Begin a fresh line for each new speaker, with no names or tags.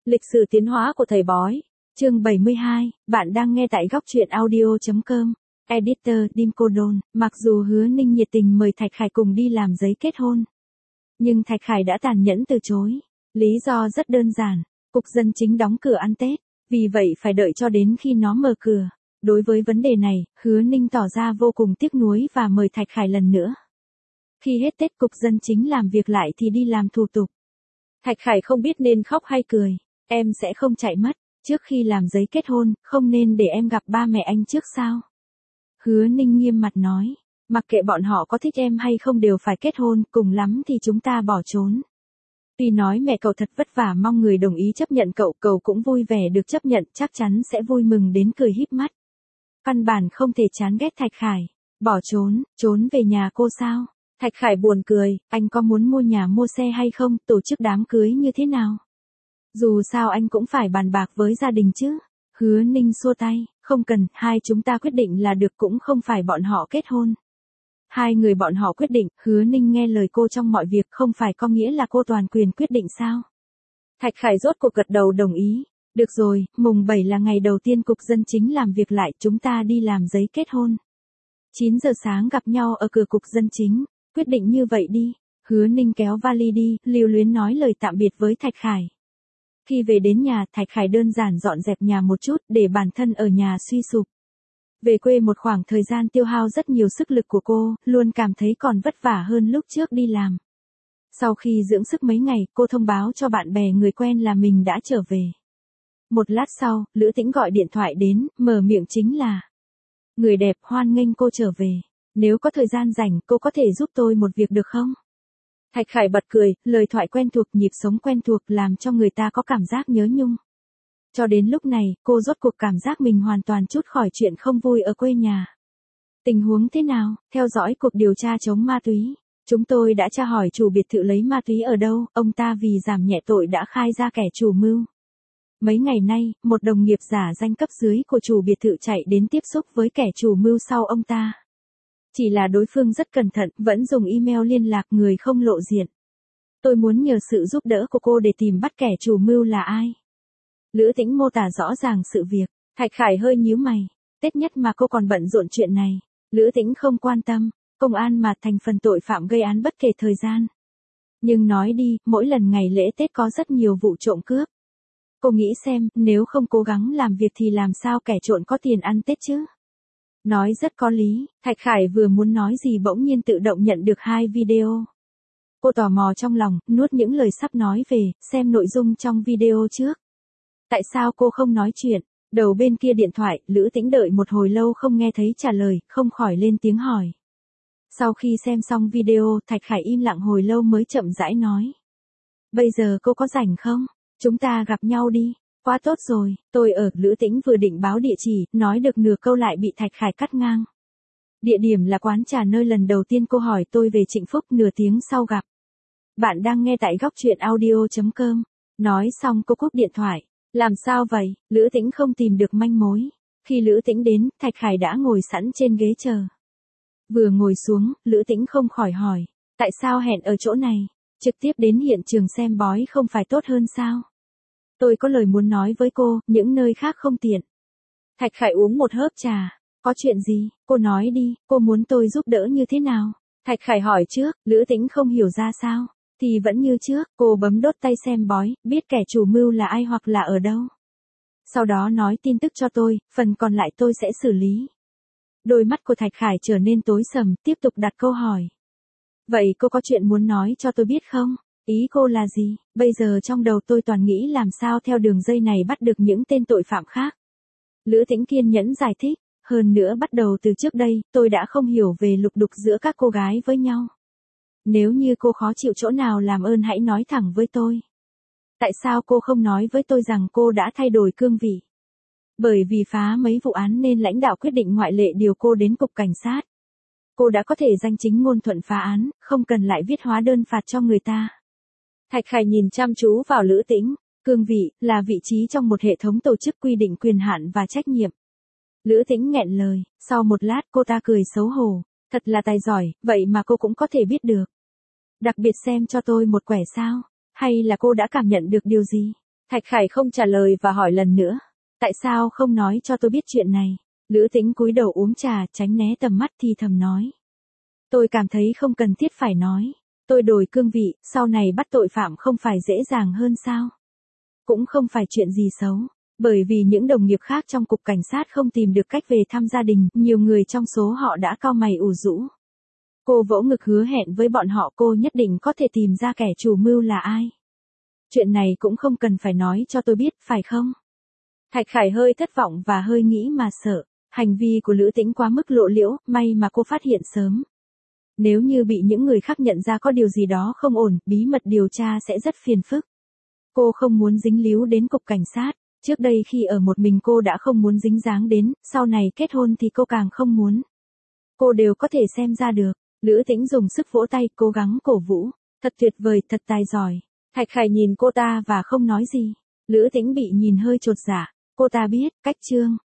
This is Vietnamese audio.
Lịch sử tiến hóa của thầy bói. Chương 72, bạn đang nghe tại góc truyện audio.com. Editor Dim Cô Đôn. Mặc dù Hứa Ninh nhiệt tình mời Thạch Khải cùng đi làm giấy kết hôn, nhưng Thạch Khải đã tàn nhẫn từ chối. Lý do rất đơn giản, cục dân chính đóng cửa ăn Tết, vì vậy phải đợi cho đến khi nó mở cửa. Đối với vấn đề này, Hứa Ninh tỏ ra vô cùng tiếc nuối và mời Thạch Khải lần nữa. Khi hết Tết cục dân chính làm việc lại thì đi làm thủ tục. Thạch Khải không biết nên khóc hay cười. Em sẽ không chạy mất, trước khi làm giấy kết hôn, không nên để em gặp ba mẹ anh trước sao? Hứa Ninh nghiêm mặt nói, mặc kệ bọn họ có thích em hay không đều phải kết hôn, cùng lắm thì chúng ta bỏ trốn. Tuy nói mẹ cậu thật vất vả mong người đồng ý chấp nhận cậu, cậu cũng vui vẻ được chấp nhận, chắc chắn sẽ vui mừng đến cười híp mắt. Căn bản không thể chán ghét Thạch Khải. Bỏ trốn về nhà cô sao? Thạch Khải buồn cười, anh có muốn mua nhà mua xe hay không, tổ chức đám cưới như thế nào? Dù sao anh cũng phải bàn bạc với gia đình chứ. Hứa Ninh xua tay, không cần, hai chúng ta quyết định là được, cũng không phải bọn họ kết hôn. Hai người bọn họ quyết định, Hứa Ninh nghe lời cô trong mọi việc, không phải có nghĩa là cô toàn quyền quyết định sao? Thạch Khải rốt cuộc gật đầu đồng ý. Được rồi, mùng 7 là ngày đầu tiên cục dân chính làm việc lại, chúng ta đi làm giấy kết hôn. 9 giờ sáng gặp nhau ở cửa cục dân chính, quyết định như vậy đi. Hứa Ninh kéo vali đi, lưu luyến nói lời tạm biệt với Thạch Khải. Khi về đến nhà, Thạch Khải đơn giản dọn dẹp nhà một chút để bản thân ở nhà suy sụp. Về quê một khoảng thời gian tiêu hao rất nhiều sức lực của cô, luôn cảm thấy còn vất vả hơn lúc trước đi làm. Sau khi dưỡng sức mấy ngày, cô thông báo cho bạn bè người quen là mình đã trở về. Một lát sau, Lữ Tĩnh gọi điện thoại đến, mở miệng chính là: người đẹp, hoan nghênh cô trở về. Nếu có thời gian rảnh, cô có thể giúp tôi một việc được không? Thạch Khải bật cười, lời thoại quen thuộc, nhịp sống quen thuộc làm cho người ta có cảm giác nhớ nhung. Cho đến lúc này, cô rốt cuộc cảm giác mình hoàn toàn trút khỏi chuyện không vui ở quê nhà. Tình huống thế nào? Theo dõi cuộc điều tra chống ma túy. Chúng tôi đã tra hỏi chủ biệt thự lấy ma túy ở đâu, ông ta vì giảm nhẹ tội đã khai ra kẻ chủ mưu. Mấy ngày nay, một đồng nghiệp giả danh cấp dưới của chủ biệt thự chạy đến tiếp xúc với kẻ chủ mưu sau ông ta. Chỉ là đối phương rất cẩn thận, vẫn dùng email liên lạc người không lộ diện. Tôi muốn nhờ sự giúp đỡ của cô để tìm bắt kẻ chủ mưu là ai. Lữ Tĩnh mô tả rõ ràng sự việc. Thạch Khải hơi nhíu mày. Tết nhất mà cô còn bận rộn chuyện này. Lữ Tĩnh không quan tâm. Công an mà thành phần tội phạm gây án bất kể thời gian. Nhưng nói đi, mỗi lần ngày lễ Tết có rất nhiều vụ trộm cướp. Cô nghĩ xem, nếu không cố gắng làm việc thì làm sao kẻ trộm có tiền ăn Tết chứ? Nói rất có lý, Thạch Khải vừa muốn nói gì bỗng nhiên tự động nhận được 2 video. Cô tò mò trong lòng, nuốt những lời sắp nói về, xem nội dung trong video trước. Tại sao cô không nói chuyện? Đầu bên kia điện thoại, Lữ Tĩnh đợi một hồi lâu không nghe thấy trả lời, không khỏi lên tiếng hỏi. Sau khi xem xong video, Thạch Khải im lặng hồi lâu mới chậm rãi nói. Bây giờ cô có rảnh không? Chúng ta gặp nhau đi. Quá tốt rồi, tôi ở. Lữ Tĩnh vừa định báo địa chỉ, nói được nửa câu lại bị Thạch Khải cắt ngang. Địa điểm là quán trà nơi lần đầu tiên cô hỏi tôi về Trịnh Phúc, nửa tiếng sau gặp. Bạn đang nghe tại góc truyện audio.com. Nói xong cô cúp điện thoại. Làm sao vậy? Lữ Tĩnh không tìm được manh mối. Khi Lữ Tĩnh đến, Thạch Khải đã ngồi sẵn trên ghế chờ. Vừa ngồi xuống, Lữ Tĩnh không khỏi hỏi. Tại sao hẹn ở chỗ này? Trực tiếp đến hiện trường xem bói không phải tốt hơn sao? Tôi có lời muốn nói với cô, những nơi khác không tiện. Thạch Khải uống một hớp trà. Có chuyện gì? Cô nói đi, cô muốn tôi giúp đỡ như thế nào? Thạch Khải hỏi trước, Lữ Tĩnh không hiểu ra sao. Thì vẫn như trước, cô bấm đốt tay xem bói, biết kẻ chủ mưu là ai hoặc là ở đâu. Sau đó nói tin tức cho tôi, phần còn lại tôi sẽ xử lý. Đôi mắt của Thạch Khải trở nên tối sầm, tiếp tục đặt câu hỏi. Vậy cô có chuyện muốn nói cho tôi biết không? Ý cô là gì? Bây giờ trong đầu tôi toàn nghĩ làm sao theo đường dây này bắt được những tên tội phạm khác. Lữ Tĩnh kiên nhẫn giải thích. Hơn nữa bắt đầu từ trước đây, tôi đã không hiểu về lục đục giữa các cô gái với nhau. Nếu như cô khó chịu chỗ nào làm ơn hãy nói thẳng với tôi. Tại sao cô không nói với tôi rằng cô đã thay đổi cương vị? Bởi vì phá mấy vụ án nên lãnh đạo quyết định ngoại lệ điều cô đến cục cảnh sát. Cô đã có thể danh chính ngôn thuận phá án, không cần lại viết hóa đơn phạt cho người ta. Thạch Khải nhìn chăm chú vào Lữ Tĩnh. Cương vị là vị trí trong một hệ thống tổ chức quy định quyền hạn và trách nhiệm. Lữ Tĩnh nghẹn lời, sau một lát cô ta cười xấu hổ. Thật là tài giỏi, vậy mà cô cũng có thể biết được. Đặc biệt xem cho tôi một quẻ sao? Hay là cô đã cảm nhận được điều gì? Thạch Khải không trả lời và hỏi lần nữa. Tại sao không nói cho tôi biết chuyện này? Lữ Tĩnh cúi đầu uống trà, tránh né tầm mắt thì thầm nói. Tôi cảm thấy không cần thiết phải nói. Tôi đổi cương vị, sau này bắt tội phạm không phải dễ dàng hơn sao? Cũng không phải chuyện gì xấu. Bởi vì những đồng nghiệp khác trong cục cảnh sát không tìm được cách về thăm gia đình, nhiều người trong số họ đã cau mày ủ rũ. Cô vỗ ngực hứa hẹn với bọn họ cô nhất định có thể tìm ra kẻ chủ mưu là ai. Chuyện này cũng không cần phải nói cho tôi biết, phải không? Thạch Khải hơi thất vọng và hơi nghĩ mà sợ. Hành vi của Lữ Tĩnh quá mức lộ liễu, may mà cô phát hiện sớm. Nếu như bị những người khác nhận ra có điều gì đó không ổn, bí mật điều tra sẽ rất phiền phức. Cô không muốn dính líu đến cục cảnh sát. Trước đây khi ở một mình cô đã không muốn dính dáng đến, sau này kết hôn thì cô càng không muốn. Cô đều có thể xem ra được. Lữ Tĩnh dùng sức vỗ tay, cố gắng cổ vũ. Thật tuyệt vời, thật tài giỏi. Thạch Khải nhìn cô ta và không nói gì. Lữ Tĩnh bị nhìn hơi chột dạ. Cô ta biết, cách Trương